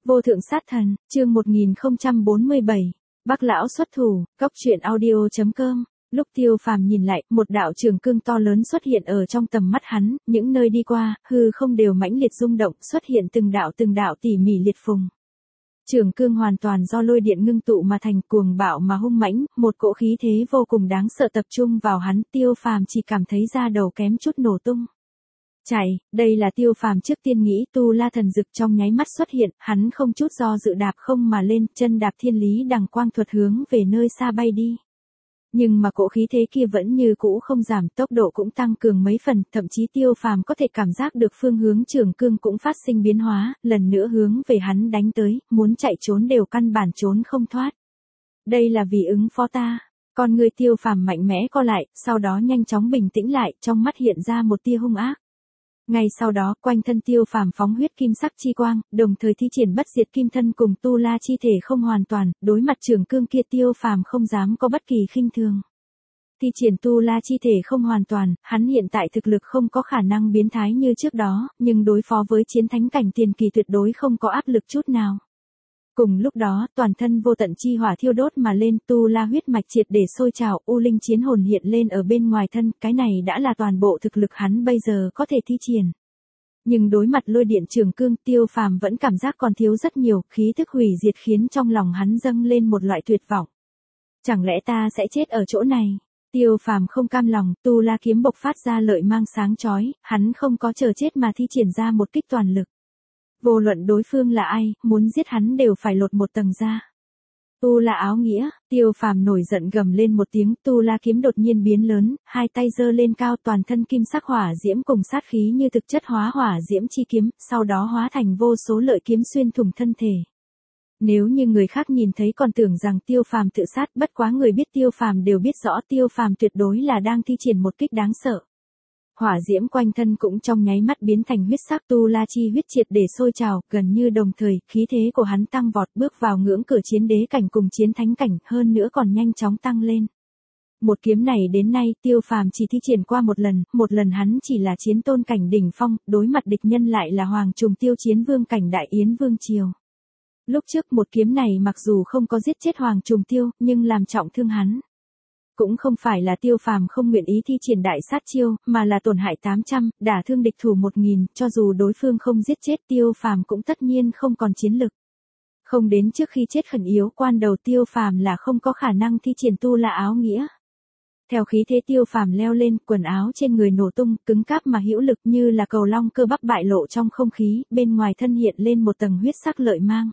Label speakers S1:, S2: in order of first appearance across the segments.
S1: Vô thượng sát thần, chương 1047. Bác lão xuất thủ, góc truyện audio.com. Lúc Tiêu Phàm nhìn lại, một đạo trường cương to lớn xuất hiện ở trong tầm mắt hắn, những nơi đi qua, hư không đều mãnh liệt rung động, xuất hiện từng đạo tỉ mỉ liệt phùng. Trường cương hoàn toàn do lôi điện ngưng tụ mà thành, cuồng bạo mà hung mãnh, một cỗ khí thế vô cùng đáng sợ tập trung vào hắn, Tiêu Phàm chỉ cảm thấy da đầu kém chút nổ tung. Chạy, đây là Tiêu Phàm trước tiên nghĩ, tu la thần dực trong nháy mắt xuất hiện, hắn không chút do dự đạp không mà lên, chân đạp thiên lý đằng quang thuật hướng về nơi xa bay đi. Nhưng mà cỗ khí thế kia vẫn như cũ không giảm, tốc độ cũng tăng cường mấy phần, thậm chí Tiêu Phàm có thể cảm giác được phương hướng trường cương cũng phát sinh biến hóa, lần nữa hướng về hắn đánh tới, muốn chạy trốn đều căn bản trốn không thoát. Đây là vì ứng phó ta. Con người Tiêu Phàm mạnh mẽ co lại, sau đó nhanh chóng bình tĩnh lại, trong mắt hiện ra một tia hung ác. Ngay sau đó, quanh thân Tiêu Phàm phóng huyết kim sắc chi quang, đồng thời thi triển bất diệt kim thân cùng tu la chi thể không hoàn toàn, đối mặt trường cương kia Tiêu Phàm không dám có bất kỳ khinh thường. Thi triển tu la chi thể không hoàn toàn, hắn hiện tại thực lực không có khả năng biến thái như trước đó, nhưng đối phó với chiến thánh cảnh tiền kỳ tuyệt đối không có áp lực chút nào. Cùng lúc đó, toàn thân vô tận chi hỏa thiêu đốt mà lên, tu la huyết mạch triệt để sôi trào, u linh chiến hồn hiện lên ở bên ngoài thân, cái này đã là toàn bộ thực lực hắn bây giờ có thể thi triển. Nhưng đối mặt lôi điện trường cương, Tiêu Phàm vẫn cảm giác còn thiếu rất nhiều, khí thức hủy diệt khiến trong lòng hắn dâng lên một loại tuyệt vọng. Chẳng lẽ ta sẽ chết ở chỗ này? Tiêu Phàm không cam lòng, tu la kiếm bộc phát ra lợi mang sáng chói, hắn không có chờ chết mà thi triển ra một kích toàn lực. Vô luận đối phương là ai, muốn giết hắn đều phải lột một tầng da. Tu la áo nghĩa, Tiêu Phàm nổi giận gầm lên một tiếng, tu la kiếm đột nhiên biến lớn, hai tay giơ lên cao, toàn thân kim sắc hỏa diễm cùng sát khí như thực chất hóa hỏa diễm chi kiếm, sau đó hóa thành vô số lợi kiếm xuyên thủng thân thể. Nếu như người khác nhìn thấy còn tưởng rằng Tiêu Phàm tự sát, bất quá người biết Tiêu Phàm đều biết rõ Tiêu Phàm tuyệt đối là đang thi triển một kích đáng sợ. Hỏa diễm quanh thân cũng trong nháy mắt biến thành huyết sắc, tu la chi huyết triệt để sôi trào, gần như đồng thời, khí thế của hắn tăng vọt, bước vào ngưỡng cửa chiến đế cảnh cùng chiến thánh cảnh, hơn nữa còn nhanh chóng tăng lên. Một kiếm này đến nay, Tiêu Phàm chỉ thi triển qua một lần hắn chỉ là chiến tôn cảnh đỉnh phong, đối mặt địch nhân lại là hoàng trùng tiêu chiến vương cảnh đại yến vương triều. Lúc trước một kiếm này mặc dù không có giết chết hoàng trùng tiêu, nhưng làm trọng thương hắn. Cũng không phải là Tiêu Phàm không nguyện ý thi triển đại sát chiêu, mà là tổn hại 800, đả thương địch thủ 1000, cho dù đối phương không giết chết Tiêu Phàm cũng tất nhiên không còn chiến lực. Không đến trước khi chết khẩn yếu quan đầu Tiêu Phàm là không có khả năng thi triển tu la áo nghĩa. Theo khí thế Tiêu Phàm leo lên, quần áo trên người nổ tung, cứng cáp mà hữu lực như là cầu long cơ bắp bại lộ trong không khí, bên ngoài thân hiện lên một tầng huyết sắc lợi mang.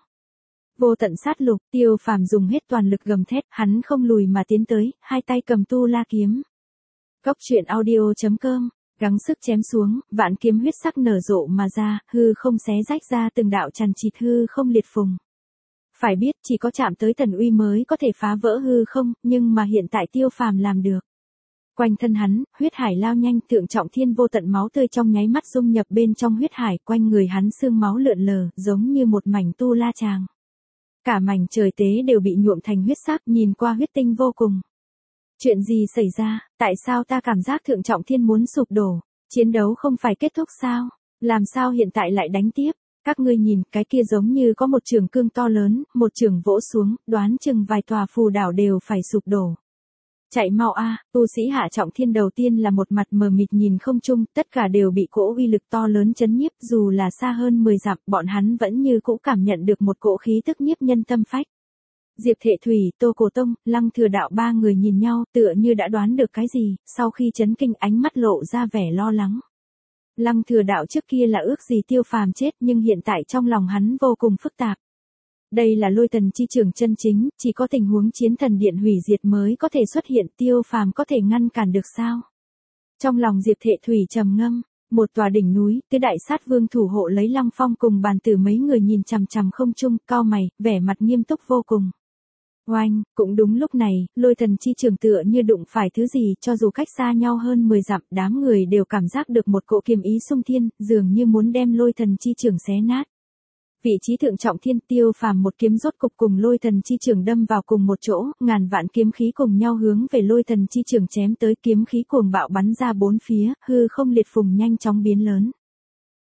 S1: Vô tận sát lục, Tiêu Phàm dùng hết toàn lực gầm thét, hắn không lùi mà tiến tới, hai tay cầm tu la kiếm. Góc truyện audio.com, gắng sức chém xuống, vạn kiếm huyết sắc nở rộ mà ra, hư không xé rách ra từng đạo chằng chịt hư không liệt phùng. Phải biết chỉ có chạm tới thần uy mới có thể phá vỡ hư không, nhưng mà hiện tại Tiêu Phàm làm được. Quanh thân hắn, huyết hải lao nhanh, thượng trọng thiên vô tận máu tươi trong nháy mắt dung nhập bên trong huyết hải, quanh người hắn xương máu lượn lờ, giống như một mảnh tu la tràng. Cả mảnh trời tế đều bị nhuộm thành huyết sắc, nhìn qua huyết tinh vô cùng. Chuyện gì xảy ra, tại sao ta cảm giác thượng trọng thiên muốn sụp đổ, chiến đấu không phải kết thúc sao, làm sao hiện tại lại đánh tiếp, các ngươi nhìn, cái kia giống như có một trường cương to lớn, một trường vỗ xuống, đoán chừng vài tòa phù đảo đều phải sụp đổ. Chạy mau a, tu sĩ hạ trọng thiên đầu tiên là một mặt mờ mịt nhìn không trung, tất cả đều bị cỗ uy lực to lớn chấn nhiếp, dù là xa hơn 10 dặm, bọn hắn vẫn như cũ cảm nhận được một cỗ khí tức nhiếp nhân tâm phách. Diệp Thệ Thủy, Tô Cổ Tông, Lăng Thừa Đạo ba người nhìn nhau, tựa như đã đoán được cái gì, sau khi chấn kinh ánh mắt lộ ra vẻ lo lắng. Lăng Thừa Đạo trước kia là ước gì Tiêu Phàm chết, nhưng hiện tại trong lòng hắn vô cùng phức tạp. Đây là lôi thần chi trường chân chính, chỉ có tình huống chiến thần điện hủy diệt mới có thể xuất hiện, Tiêu Phàm có thể ngăn cản được sao? Trong lòng Diệp Thệ Thủy trầm ngâm, một tòa đỉnh núi, tứ đại sát vương thủ hộ lấy Lăng Phong cùng bàn tử mấy người nhìn chằm chằm không trung, cau mày, vẻ mặt nghiêm túc vô cùng. Oanh, cũng đúng lúc này, lôi thần chi trường tựa như đụng phải thứ gì, cho dù cách xa nhau hơn 10 dặm, đám người đều cảm giác được một cỗ kiếm ý xung thiên, dường như muốn đem lôi thần chi trường xé nát. Vị trí thượng trọng thiên, Tiêu Phàm một kiếm rốt cục cùng lôi thần chi trường đâm vào cùng một chỗ, ngàn vạn kiếm khí cùng nhau hướng về lôi thần chi trường chém tới, kiếm khí cuồng bạo bắn ra bốn phía, hư không liệt phùng nhanh chóng biến lớn.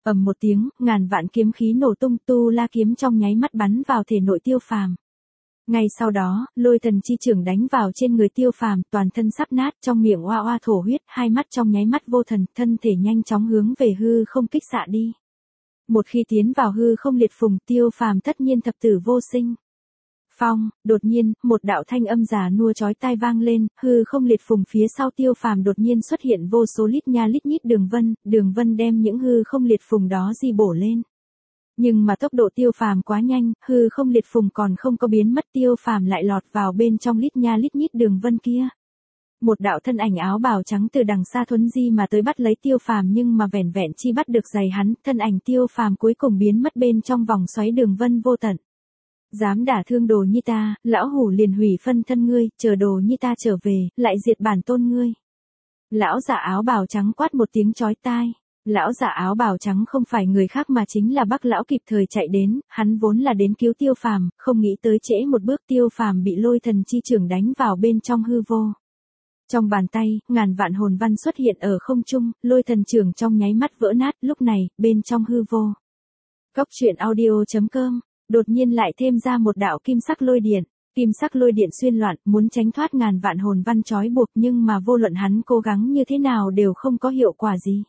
S1: Ầm một tiếng, ngàn vạn kiếm khí nổ tung, tu la kiếm trong nháy mắt bắn vào thể nội Tiêu Phàm. Ngay sau đó, lôi thần chi trưởng đánh vào trên người Tiêu Phàm, toàn thân sắp nát, trong miệng oa oa thổ huyết, hai mắt trong nháy mắt vô thần, thân thể nhanh chóng hướng về hư không kích xạ đi. Một khi tiến vào hư không liệt phùng, Tiêu Phàm tất nhiên thập tử vô sinh. Phong, đột nhiên, một đạo thanh âm già nua chói tai vang lên, hư không liệt phùng phía sau Tiêu Phàm đột nhiên xuất hiện vô số lít nha lít nhít đường vân đem những hư không liệt phùng đó di bổ lên. Nhưng mà tốc độ Tiêu Phàm quá nhanh, hư không liệt phùng còn không có biến mất, Tiêu Phàm lại lọt vào bên trong lít nha lít nhít đường vân kia. Một đạo thân ảnh áo bào trắng từ đằng xa thuấn di mà tới bắt lấy Tiêu Phàm, nhưng mà vẻn vẹn chi bắt được giày hắn, thân ảnh Tiêu Phàm cuối cùng biến mất bên trong vòng xoáy đường vân vô tận. Dám đả thương đồ nhi ta, lão hủ liền hủy phân thân ngươi, chờ đồ nhi ta trở về, lại diệt bản tôn ngươi. Lão giả áo bào trắng quát một tiếng chói tai. Lão giả áo bào trắng không phải người khác mà chính là Bắc lão kịp thời chạy đến, hắn vốn là đến cứu Tiêu Phàm, không nghĩ tới trễ một bước, Tiêu Phàm bị lôi thần chi trưởng đánh vào bên trong hư vô. Trong bàn tay, ngàn vạn hồn văn xuất hiện ở không trung, lôi thần trưởng trong nháy mắt vỡ nát, lúc này, bên trong hư vô. Góc truyện audio.com, đột nhiên lại thêm ra một đạo kim sắc lôi điện. Kim sắc lôi điện xuyên loạn, muốn tránh thoát ngàn vạn hồn văn trói buộc, nhưng mà vô luận hắn cố gắng như thế nào đều không có hiệu quả gì.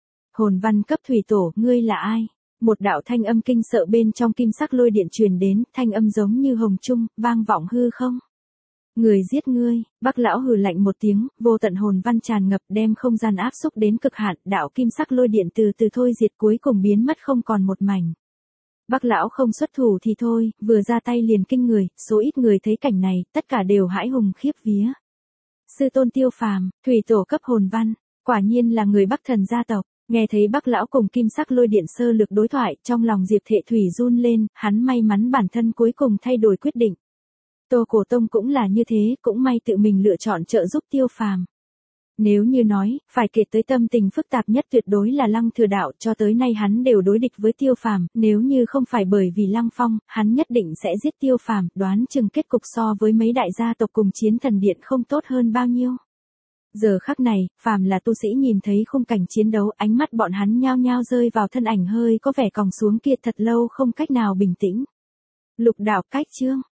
S1: Hồn văn cấp thủy tổ, ngươi là ai? Một đạo thanh âm kinh sợ bên trong kim sắc lôi điện truyền đến, thanh âm giống như hồng trung, vang vọng hư không. Người giết ngươi, Bắc lão hừ lạnh một tiếng, vô tận hồn văn tràn ngập đem không gian áp xúc đến cực hạn, đạo kim sắc lôi điện từ từ thôi diệt cuối cùng biến mất không còn một mảnh. Bắc lão không xuất thủ thì thôi, vừa ra tay liền kinh người, số ít người thấy cảnh này, tất cả đều hãi hùng khiếp vía. Sư tôn Tiêu Phàm, thủy tổ cấp hồn văn, quả nhiên là người Bắc thần gia tộc. Nghe thấy Bắc lão cùng kim sắc lôi điện sơ lược đối thoại, trong lòng Diệp Thệ Thủy run lên, hắn may mắn bản thân cuối cùng thay đổi quyết định. Tô Cổ Tông cũng là như thế, cũng may tự mình lựa chọn trợ giúp Tiêu Phàm. Nếu như nói, phải kể tới tâm tình phức tạp nhất tuyệt đối là Lăng Thừa Đạo, cho tới nay hắn đều đối địch với Tiêu Phàm, nếu như không phải bởi vì Lăng Phong, hắn nhất định sẽ giết Tiêu Phàm, đoán chừng kết cục so với mấy đại gia tộc cùng Chiến Thần Điện không tốt hơn bao nhiêu. Giờ khắc này, phàm là tu sĩ nhìn thấy khung cảnh chiến đấu, ánh mắt bọn hắn nhao nhao rơi vào thân ảnh hơi có vẻ còng xuống kia thật lâu không cách nào bình tĩnh. Lục đạo cách chương.